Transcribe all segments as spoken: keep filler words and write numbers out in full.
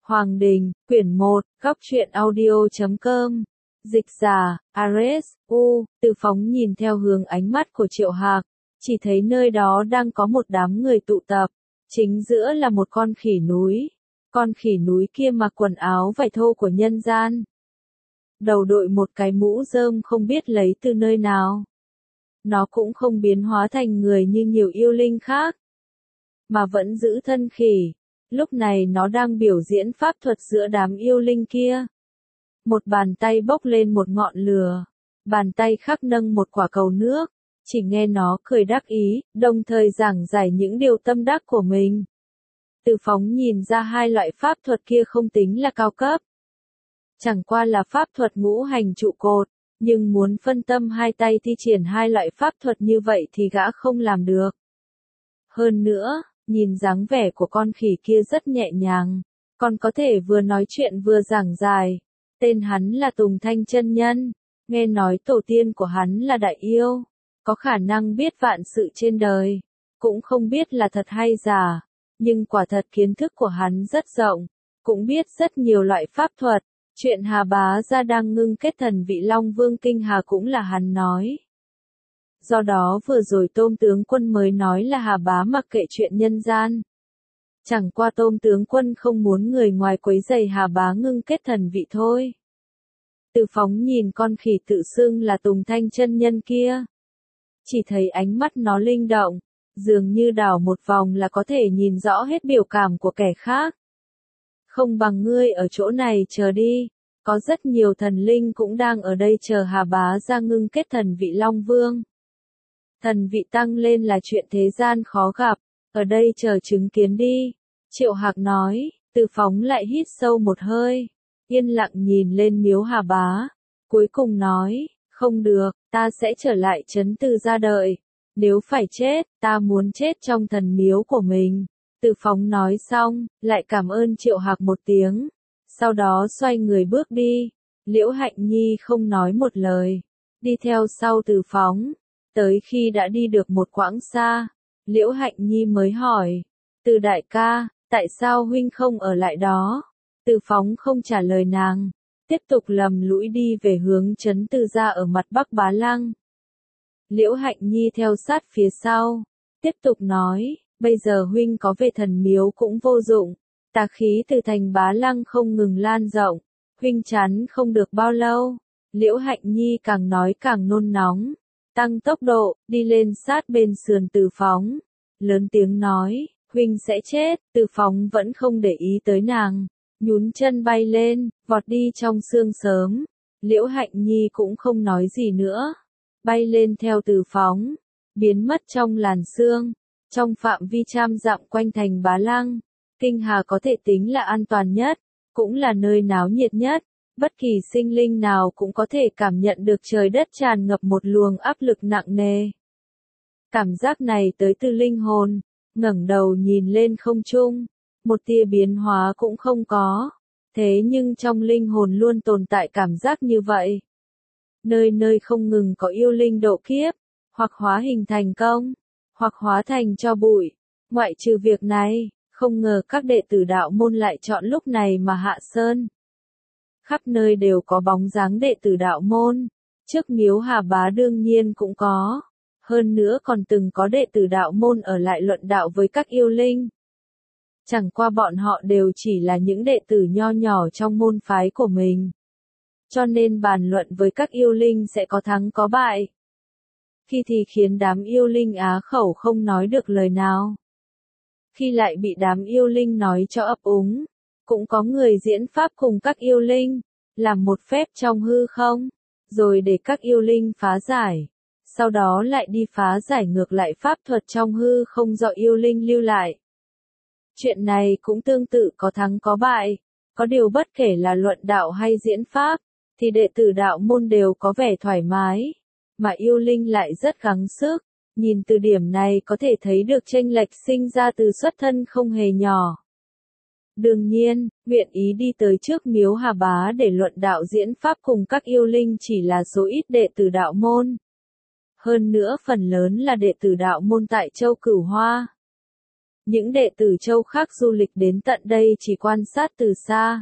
Hoàng Đình, quyển một, góc truyện audio chấm com. Dịch giả, Ares, U, Từ Phóng nhìn theo hướng ánh mắt của Triệu Hạc, chỉ thấy nơi đó đang có một đám người tụ tập, chính giữa là một con khỉ núi. Con khỉ núi kia mặc quần áo vải thô của nhân gian. Đầu đội một cái mũ rơm không biết lấy từ nơi nào. Nó cũng không biến hóa thành người như nhiều yêu linh khác, mà vẫn giữ thân khỉ. Lúc này nó đang biểu diễn pháp thuật giữa đám yêu linh kia. Một bàn tay bốc lên một ngọn lửa, bàn tay khác nâng một quả cầu nước, chỉ nghe nó cười đắc ý, đồng thời giảng giải những điều tâm đắc của mình. Từ Phóng nhìn ra hai loại pháp thuật kia không tính là cao cấp. Chẳng qua là pháp thuật ngũ hành trụ cột, nhưng muốn phân tâm hai tay thi triển hai loại pháp thuật như vậy thì gã không làm được. Hơn nữa, nhìn dáng vẻ của con khỉ kia rất nhẹ nhàng, còn có thể vừa nói chuyện vừa giảng giải. Tên hắn là Tùng Thanh chân nhân, nghe nói tổ tiên của hắn là đại yêu, có khả năng biết vạn sự trên đời, cũng không biết là thật hay giả, nhưng quả thật kiến thức của hắn rất rộng, cũng biết rất nhiều loại pháp thuật. Chuyện Hà Bá Gia đang ngưng kết thần vị Long Vương Kinh Hà cũng là hắn nói. Do đó vừa rồi Tôm tướng quân mới nói là Hà Bá mặc kệ chuyện nhân gian. Chẳng qua Tôm tướng quân không muốn người ngoài quấy rầy Hà Bá ngưng kết thần vị thôi. Từ Phóng nhìn con khỉ tự xưng là Tùng Thanh chân nhân kia, chỉ thấy ánh mắt nó linh động, dường như đảo một vòng là có thể nhìn rõ hết biểu cảm của kẻ khác. Không bằng ngươi ở chỗ này chờ đi, có rất nhiều thần linh cũng đang ở đây chờ Hà Bá Gia ngưng kết thần vị Long Vương. Thần vị tăng lên là chuyện thế gian khó gặp, ở đây chờ chứng kiến đi. Triệu Hạc nói. Từ Phóng lại hít sâu một hơi, yên lặng nhìn lên miếu Hà Bá, cuối cùng nói, không được, ta sẽ trở lại trấn Từ gia đợi, nếu phải chết, ta muốn chết trong thần miếu của mình. Từ Phóng nói xong, lại cảm ơn Triệu Hạc một tiếng, sau đó xoay người bước đi. Liễu Hạnh Nhi không nói một lời, đi theo sau Từ Phóng, tới khi đã đi được một quãng xa, Liễu Hạnh Nhi mới hỏi, Từ đại ca, tại sao huynh không ở lại đó? Từ Phóng không trả lời nàng, tiếp tục lầm lũi đi về hướng trấn Từ gia ở mặt Bắc Bá Lăng. Liễu Hạnh Nhi theo sát phía sau, tiếp tục nói, bây giờ huynh có về thần miếu cũng vô dụng, tà khí từ thành Bá Lăng không ngừng lan rộng, huynh chắn không được bao lâu. Liễu Hạnh Nhi càng nói càng nôn nóng, tăng tốc độ, đi lên sát bên sườn Từ Phóng, lớn tiếng nói, huynh sẽ chết. Từ Phóng vẫn không để ý tới nàng, nhún chân bay lên, vọt đi trong sương sớm. Liễu Hạnh Nhi cũng không nói gì nữa, bay lên theo Từ Phóng, biến mất trong làn sương. Trong phạm vi trăm dặm quanh thành Bá Lăng, Kinh Hà có thể tính là an toàn nhất, cũng là nơi náo nhiệt nhất. Bất kỳ sinh linh nào cũng có thể cảm nhận được trời đất tràn ngập một luồng áp lực nặng nề. Cảm giác này tới từ linh hồn, ngẩng đầu nhìn lên không trung, một tia biến hóa cũng không có. Thế nhưng trong linh hồn luôn tồn tại cảm giác như vậy. Nơi nơi không ngừng có yêu linh độ kiếp, hoặc hóa hình thành công, hoặc hóa thành tro bụi. Ngoại trừ việc này, không ngờ các đệ tử đạo môn lại chọn lúc này mà hạ sơn. Khắp nơi đều có bóng dáng đệ tử đạo môn, trước miếu Hà Bá đương nhiên cũng có, hơn nữa còn từng có đệ tử đạo môn ở lại luận đạo với các yêu linh. Chẳng qua bọn họ đều chỉ là những đệ tử nho nhỏ trong môn phái của mình, cho nên bàn luận với các yêu linh sẽ có thắng có bại. Khi thì khiến đám yêu linh á khẩu không nói được lời nào, khi lại bị đám yêu linh nói cho ấp úng. Cũng có người diễn pháp cùng các yêu linh, làm một phép trong hư không, rồi để các yêu linh phá giải, sau đó lại đi phá giải ngược lại pháp thuật trong hư không do yêu linh lưu lại. Chuyện này cũng tương tự có thắng có bại, có điều bất kể là luận đạo hay diễn pháp, thì đệ tử đạo môn đều có vẻ thoải mái, mà yêu linh lại rất gắng sức. Nhìn từ điểm này có thể thấy được chênh lệch sinh ra từ xuất thân không hề nhỏ. Đương nhiên, nguyện ý đi tới trước miếu Hà Bá để luận đạo diễn pháp cùng các yêu linh chỉ là số ít đệ tử đạo môn. Hơn nữa phần lớn là đệ tử đạo môn tại Châu Cửu Hoa. Những đệ tử châu khác du lịch đến tận đây chỉ quan sát từ xa.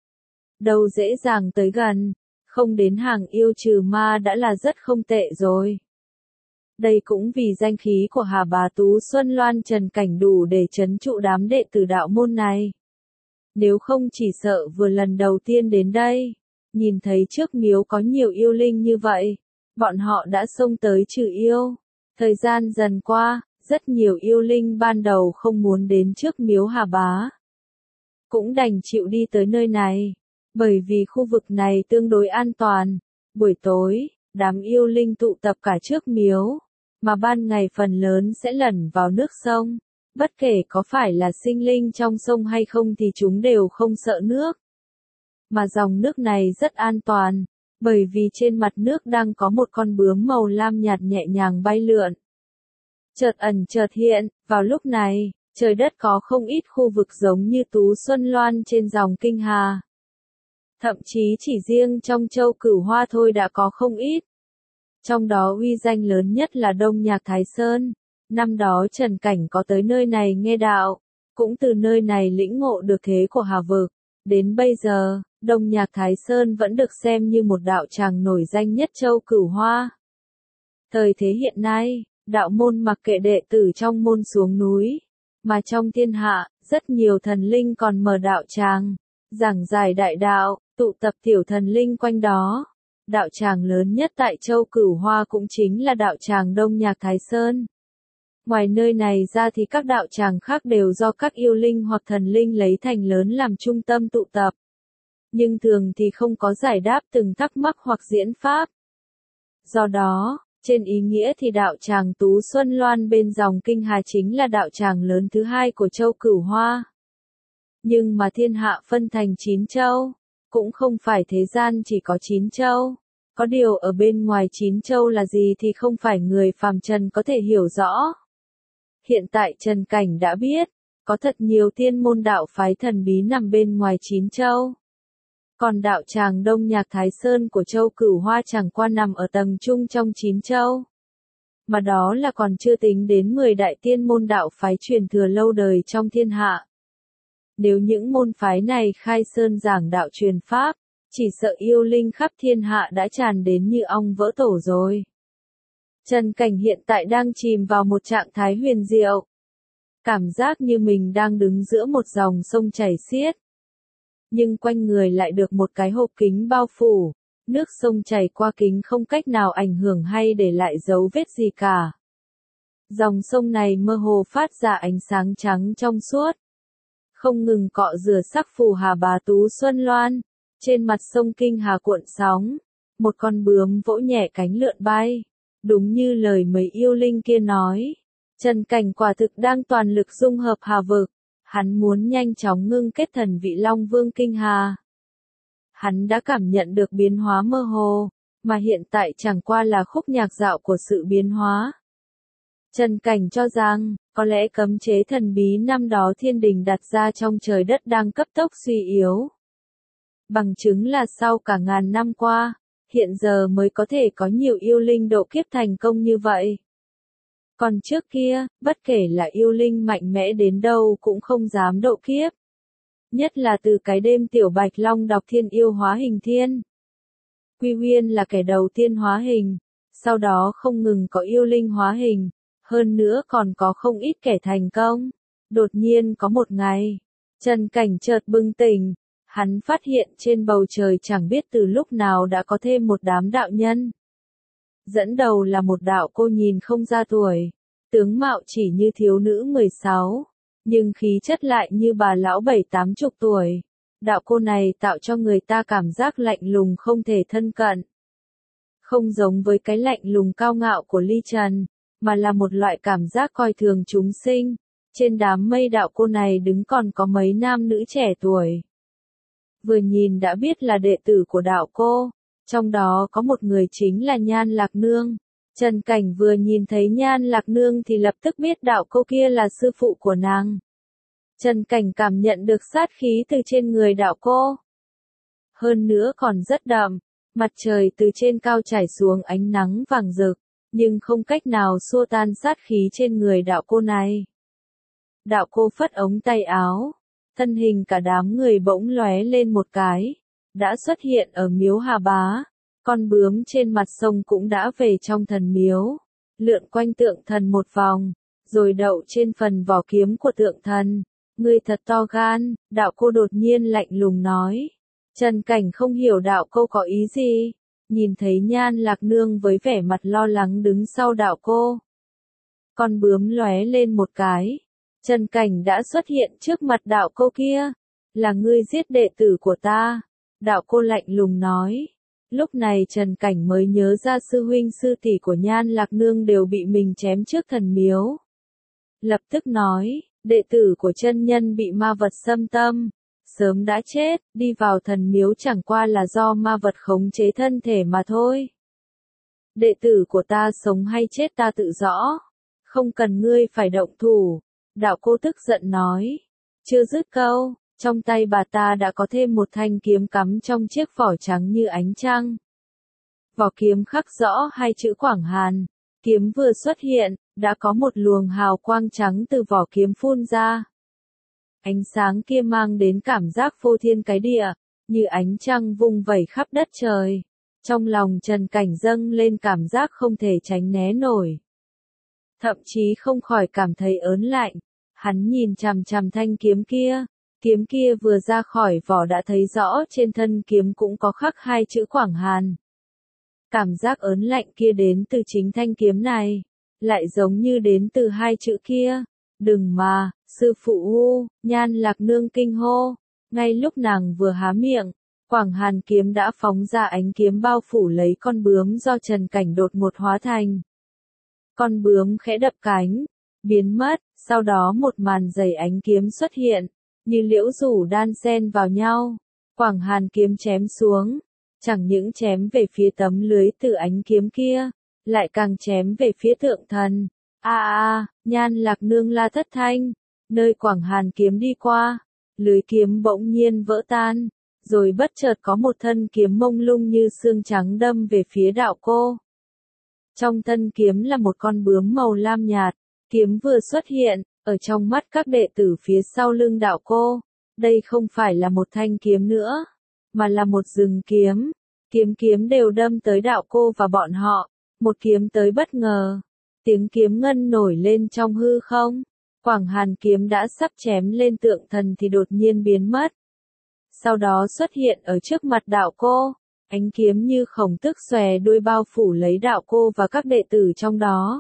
Đâu dễ dàng tới gần, không đến hàng yêu trừ ma đã là rất không tệ rồi. Đây cũng vì danh khí của Hà Bá Tú Xuân Loan Trần Cảnh đủ để trấn trụ đám đệ tử đạo môn này. Nếu không chỉ sợ vừa lần đầu tiên đến đây, nhìn thấy trước miếu có nhiều yêu linh như vậy, bọn họ đã xông tới trừ yêu. Thời gian dần qua, rất nhiều yêu linh ban đầu không muốn đến trước miếu Hà Bá, cũng đành chịu đi tới nơi này, bởi vì khu vực này tương đối an toàn. Buổi tối, đám yêu linh tụ tập cả trước miếu, mà ban ngày phần lớn sẽ lẩn vào nước sông. Bất kể có phải là sinh linh trong sông hay không thì chúng đều không sợ nước. Mà dòng nước này rất an toàn, bởi vì trên mặt nước đang có một con bướm màu lam nhạt nhẹ nhàng bay lượn. Chợt ẩn chợt hiện, vào lúc này, trời đất có không ít khu vực giống như Tú Xuân Loan trên dòng Kinh Hà. Thậm chí chỉ riêng trong châu Cửu Hoa thôi đã có không ít. Trong đó uy danh lớn nhất là Đông Nhạc Thái Sơn. Năm đó Trần Cảnh có tới nơi này nghe đạo, cũng từ nơi này lĩnh ngộ được thế của Hà Vực. Đến bây giờ, Đông Nhạc Thái Sơn vẫn được xem như một đạo tràng nổi danh nhất châu Cửu Hoa. Thời thế hiện nay, đạo môn mặc kệ đệ tử trong môn xuống núi, mà trong thiên hạ, rất nhiều thần linh còn mở đạo tràng, giảng giải đại đạo, tụ tập tiểu thần linh quanh đó. Đạo tràng lớn nhất tại châu Cửu Hoa cũng chính là đạo tràng Đông Nhạc Thái Sơn. Ngoài nơi này ra thì các đạo tràng khác đều do các yêu linh hoặc thần linh lấy thành lớn làm trung tâm tụ tập. Nhưng thường thì không có giải đáp từng thắc mắc hoặc diễn pháp. Do đó, trên ý nghĩa thì đạo tràng Tú Xuân Loan bên dòng Kinh Hà chính là đạo tràng lớn thứ hai của châu Cửu Hoa. Nhưng mà thiên hạ phân thành chín châu, cũng không phải thế gian chỉ có chín châu. Có điều ở bên ngoài chín châu là gì thì không phải người phàm trần có thể hiểu rõ. Hiện tại Trần Cảnh đã biết, có thật nhiều tiên môn đạo phái thần bí nằm bên ngoài chín châu. Còn đạo tràng Đông Nhạc Thái Sơn của châu Cửu Hoa chẳng qua nằm ở tầng trung trong chín châu. Mà đó là còn chưa tính đến mười đại tiên môn đạo phái truyền thừa lâu đời trong thiên hạ. Nếu những môn phái này khai sơn giảng đạo truyền pháp, chỉ sợ yêu linh khắp thiên hạ đã tràn đến như ong vỡ tổ rồi. Trần Cảnh hiện tại đang chìm vào một trạng thái huyền diệu. Cảm giác như mình đang đứng giữa một dòng sông chảy xiết. Nhưng quanh người lại được một cái hộp kính bao phủ, nước sông chảy qua kính không cách nào ảnh hưởng hay để lại dấu vết gì cả. Dòng sông này mơ hồ phát ra ánh sáng trắng trong suốt, không ngừng cọ rửa sắc phù Hà Bá Tú Xuân Loan. Trên mặt sông Kinh Hà cuộn sóng, một con bướm vỗ nhẹ cánh lượn bay. Đúng như lời mấy yêu linh kia nói, Trần Cảnh quả thực đang toàn lực dung hợp Hà Vực. Hắn muốn nhanh chóng ngưng kết thần vị Long Vương Kinh Hà. Hắn đã cảm nhận được biến hóa mơ hồ, mà hiện tại chẳng qua là khúc nhạc dạo của sự biến hóa. Trần Cảnh cho rằng, có lẽ cấm chế thần bí năm đó thiên đình đặt ra trong trời đất đang cấp tốc suy yếu. Bằng chứng là sau cả ngàn năm qua, hiện giờ mới có thể có nhiều yêu linh độ kiếp thành công như vậy. Còn trước kia, bất kể là yêu linh mạnh mẽ đến đâu cũng không dám độ kiếp. Nhất là từ cái đêm Tiểu Bạch Long đọc thiên yêu hóa hình thiên. Quy Huyên là kẻ đầu tiên hóa hình, sau đó không ngừng có yêu linh hóa hình, hơn nữa còn có không ít kẻ thành công. Đột nhiên có một ngày, Trần Cảnh chợt bừng tỉnh, hắn phát hiện trên bầu trời chẳng biết từ lúc nào đã có thêm một đám đạo nhân. Dẫn đầu là một đạo cô nhìn không ra tuổi, tướng mạo chỉ như thiếu nữ mười sáu, nhưng khí chất lại như bà lão bảy tám chục tuổi. Đạo cô này tạo cho người ta cảm giác lạnh lùng không thể thân cận. Không giống với cái lạnh lùng cao ngạo của Ly Trần, mà là một loại cảm giác coi thường chúng sinh. Trên đám mây đạo cô này đứng còn có mấy nam nữ trẻ tuổi. Vừa nhìn đã biết là đệ tử của đạo cô. Trong đó có một người chính là Nhan Lạc Nương. Trần Cảnh vừa nhìn thấy Nhan Lạc Nương thì lập tức biết đạo cô kia là sư phụ của nàng. Trần Cảnh cảm nhận được sát khí từ trên người đạo cô. Hơn nữa còn rất đậm, mặt trời từ trên cao trải xuống ánh nắng vàng rực, nhưng không cách nào xua tan sát khí trên người đạo cô này. đạo cô phất ống tay áo, thân hình cả đám người bỗng lóe lên một cái, đã xuất hiện ở miếu Hà Bá, con bướm trên mặt sông cũng đã về trong thần miếu, lượn quanh tượng thần một vòng, rồi đậu trên phần vỏ kiếm của tượng thần. Ngươi thật to gan, đạo cô đột nhiên lạnh lùng nói. Trần Cảnh không hiểu đạo cô có ý gì, nhìn thấy Nhan Lạc Nương với vẻ mặt lo lắng đứng sau đạo cô. Con bướm lóe lên một cái, Trần Cảnh đã xuất hiện trước mặt đạo cô kia, là ngươi giết đệ tử của ta, đạo cô lạnh lùng nói. Lúc này Trần Cảnh mới nhớ ra sư huynh sư tỷ của Nhan Lạc Nương đều bị mình chém trước thần miếu. Lập tức nói, đệ tử của chân nhân bị ma vật xâm tâm, sớm đã chết, đi vào thần miếu chẳng qua là do ma vật khống chế thân thể mà thôi. Đệ tử của ta sống hay chết ta tự rõ, không cần ngươi phải động thủ, đạo cô tức giận nói. Chưa dứt câu, trong tay bà ta đã có thêm một thanh kiếm cắm trong chiếc vỏ trắng như ánh trăng. Vỏ kiếm khắc rõ hai chữ Quảng Hàn, kiếm vừa xuất hiện, đã có một luồng hào quang trắng từ vỏ kiếm phun ra. Ánh sáng kia mang đến cảm giác phô thiên cái địa, như ánh trăng vung vẩy khắp đất trời. Trong lòng Trần Cảnh dâng lên cảm giác không thể tránh né nổi. Thậm chí không khỏi cảm thấy ớn lạnh, hắn nhìn chằm chằm thanh kiếm kia, kiếm kia vừa ra khỏi vỏ đã thấy rõ trên thân kiếm cũng có khắc hai chữ Quảng Hàn. Cảm giác ớn lạnh kia đến từ chính thanh kiếm này, lại giống như đến từ hai chữ kia. Đừng mà, sư phụ u, Nhan Lạc Nương kinh hô, ngay lúc nàng vừa há miệng, Quảng Hàn kiếm đã phóng ra ánh kiếm bao phủ lấy con bướm do Trần Cảnh đột ngột hóa thành. Con bướm khẽ đập cánh, biến mất, sau đó một màn dày ánh kiếm xuất hiện, như liễu rủ đan xen vào nhau. Quảng Hàn kiếm chém xuống, chẳng những chém về phía tấm lưới từ ánh kiếm kia, lại càng chém về phía tượng thần. A a, Nhan Lạc Nương la thất thanh, nơi Quảng Hàn kiếm đi qua, lưới kiếm bỗng nhiên vỡ tan, rồi bất chợt có một thân kiếm mông lung như xương trắng đâm về phía đạo cô. Trong thân kiếm là một con bướm màu lam nhạt, kiếm vừa xuất hiện, ở trong mắt các đệ tử phía sau lưng đạo cô, đây không phải là một thanh kiếm nữa, mà là một rừng kiếm, kiếm kiếm đều đâm tới đạo cô và bọn họ, một kiếm tới bất ngờ. Tiếng kiếm ngân nổi lên trong hư không, Quảng Hàn kiếm đã sắp chém lên tượng thần thì đột nhiên biến mất. Sau đó xuất hiện ở trước mặt đạo cô, ánh kiếm như khổng tức xòe đuôi bao phủ lấy đạo cô và các đệ tử trong đó.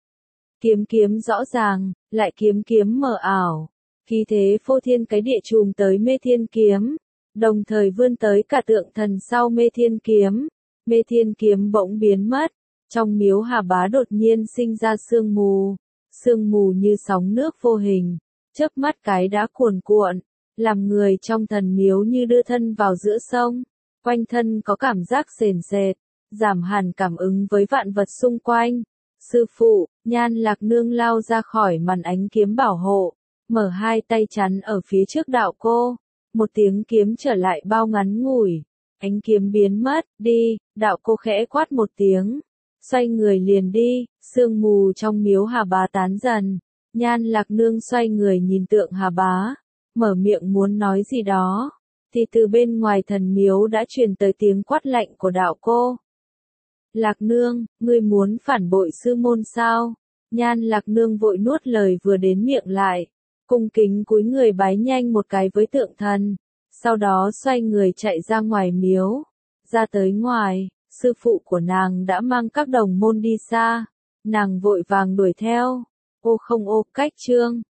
Kiếm kiếm rõ ràng, lại kiếm kiếm mờ ảo, khí thế phô thiên cái địa trùm tới Mê Thiên kiếm, đồng thời vươn tới cả tượng thần sau Mê Thiên kiếm. Mê Thiên kiếm bỗng biến mất. Trong miếu Hà Bá đột nhiên sinh ra sương mù, sương mù như sóng nước vô hình, chớp mắt cái đã cuồn cuộn, làm người trong thần miếu như đưa thân vào giữa sông, quanh thân có cảm giác sền sệt, giảm hẳn cảm ứng với vạn vật xung quanh. Sư phụ, Nhan Lạc Nương lao ra khỏi màn ánh kiếm bảo hộ, mở hai tay chắn ở phía trước đạo cô, một tiếng kiếm trở lại bao ngắn ngủi, ánh kiếm biến mất, đi, đạo cô khẽ quát một tiếng. Xoay người liền đi, sương mù trong miếu Hà Bá tán dần, Nhan Lạc Nương xoay người nhìn tượng Hà Bá, mở miệng muốn nói gì đó, thì từ bên ngoài thần miếu đã truyền tới tiếng quát lạnh của đạo cô. Lạc Nương, ngươi muốn phản bội sư môn sao? Nhan Lạc Nương vội nuốt lời vừa đến miệng lại, cung kính cúi người bái nhanh một cái với tượng thần, sau đó xoay người chạy ra ngoài miếu, ra tới ngoài. Sư phụ của nàng đã mang các đồng môn đi xa, nàng vội vàng đuổi theo, ô không ô cách chương.